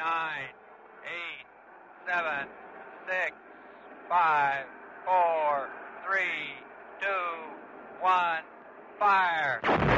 9, 8, 7, 6, 5, 4, 3, 2, 1, fire!